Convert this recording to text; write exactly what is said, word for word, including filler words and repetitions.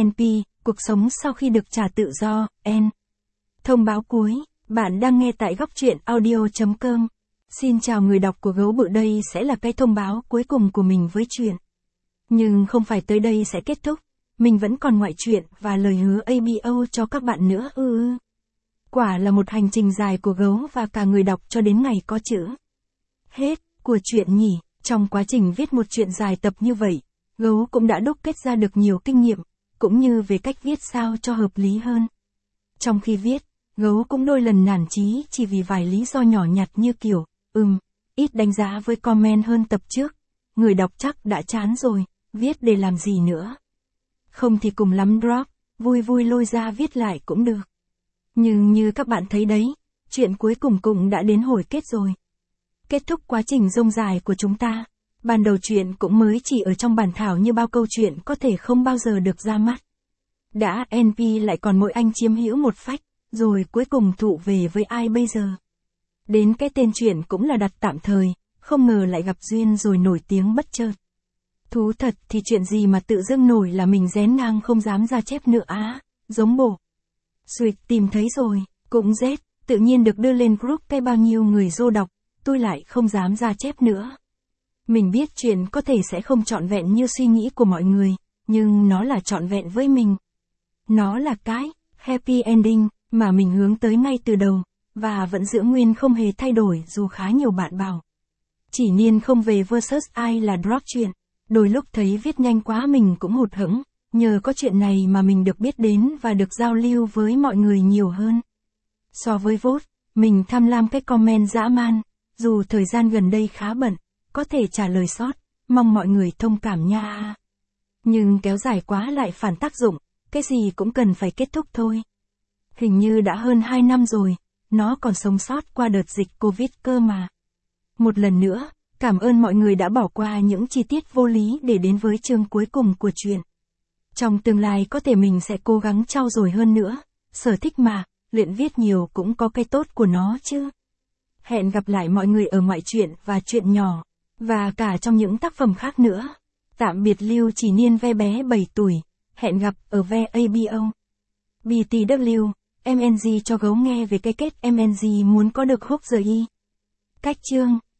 en pê, cuộc sống sau khi được trả tự do, N. Thông báo cuối, bạn đang nghe tại góc truyện audio chấm com. Xin chào người đọc của Gấu Bự, đây sẽ là cái thông báo cuối cùng của mình với truyện. Nhưng không phải tới đây sẽ kết thúc, mình vẫn còn ngoại truyện và lời hứa a bê o cho các bạn nữa ư ư. Quả là một hành trình dài của Gấu và cả người đọc cho đến ngày có chữ hết của truyện nhỉ. Trong quá trình viết một truyện dài tập như vậy, Gấu cũng đã đúc kết ra được nhiều kinh nghiệm, cũng như về cách viết sao cho hợp lý hơn. Trong khi viết, Gấu cũng đôi lần nản chí chỉ vì vài lý do nhỏ nhặt như kiểu, ừm, ít đánh giá với comment hơn tập trước, người đọc chắc đã chán rồi, viết để làm gì nữa. Không thì cùng lắm drop, vui vui lôi ra viết lại cũng được. Nhưng như các bạn thấy đấy, chuyện cuối cùng cũng đã đến hồi kết rồi. Kết thúc quá trình dông dài của chúng ta. Ban đầu chuyện cũng mới chỉ ở trong bản thảo như bao câu chuyện có thể không bao giờ được ra mắt. Đã en pê lại còn mỗi anh chiếm hữu một phách, rồi cuối cùng thụ về với ai bây giờ? Đến cái tên chuyện cũng là đặt tạm thời, không ngờ lại gặp duyên rồi nổi tiếng bất chợt. Thú thật thì chuyện gì mà tự dưng nổi là mình rén ngang không dám ra chép nữa á, giống bổ. Suyệt tìm thấy rồi, cũng rét, tự nhiên được đưa lên group cái bao nhiêu người dô đọc, tôi lại không dám ra chép nữa. Mình biết chuyện có thể sẽ không trọn vẹn như suy nghĩ của mọi người, nhưng nó là trọn vẹn với mình. Nó là cái happy ending mà mình hướng tới ngay từ đầu, và vẫn giữ nguyên không hề thay đổi dù khá nhiều bạn bảo. Chỉ niên không về versus ai là drop chuyện. Đôi lúc thấy viết nhanh quá mình cũng hụt hẫng, nhờ có chuyện này mà mình được biết đến và được giao lưu với mọi người nhiều hơn. So với vote, mình tham lam cái comment dã man, dù thời gian gần đây khá bận, có thể trả lời sót, mong mọi người thông cảm nha. Nhưng kéo dài quá lại phản tác dụng, cái gì cũng cần phải kết thúc thôi. Hình như đã hơn hai năm rồi, nó còn sống sót qua đợt dịch Covid cơ mà. Một lần nữa, cảm ơn mọi người đã bỏ qua những chi tiết vô lý để đến với chương cuối cùng của truyện. Trong tương lai có thể mình sẽ cố gắng trau dồi hơn nữa, sở thích mà, luyện viết nhiều cũng có cái tốt của nó chứ. Hẹn gặp lại mọi người ở ngoại truyện và truyện nhỏ, và cả trong những tác phẩm khác nữa. Tạm biệt Lưu Chỉ Niên ve bé bảy tuổi, hẹn gặp ở ve a bê o. bê tê vê, em en giê cho Gấu nghe về cái kết em en giê muốn có được hook giờ y. Cách chương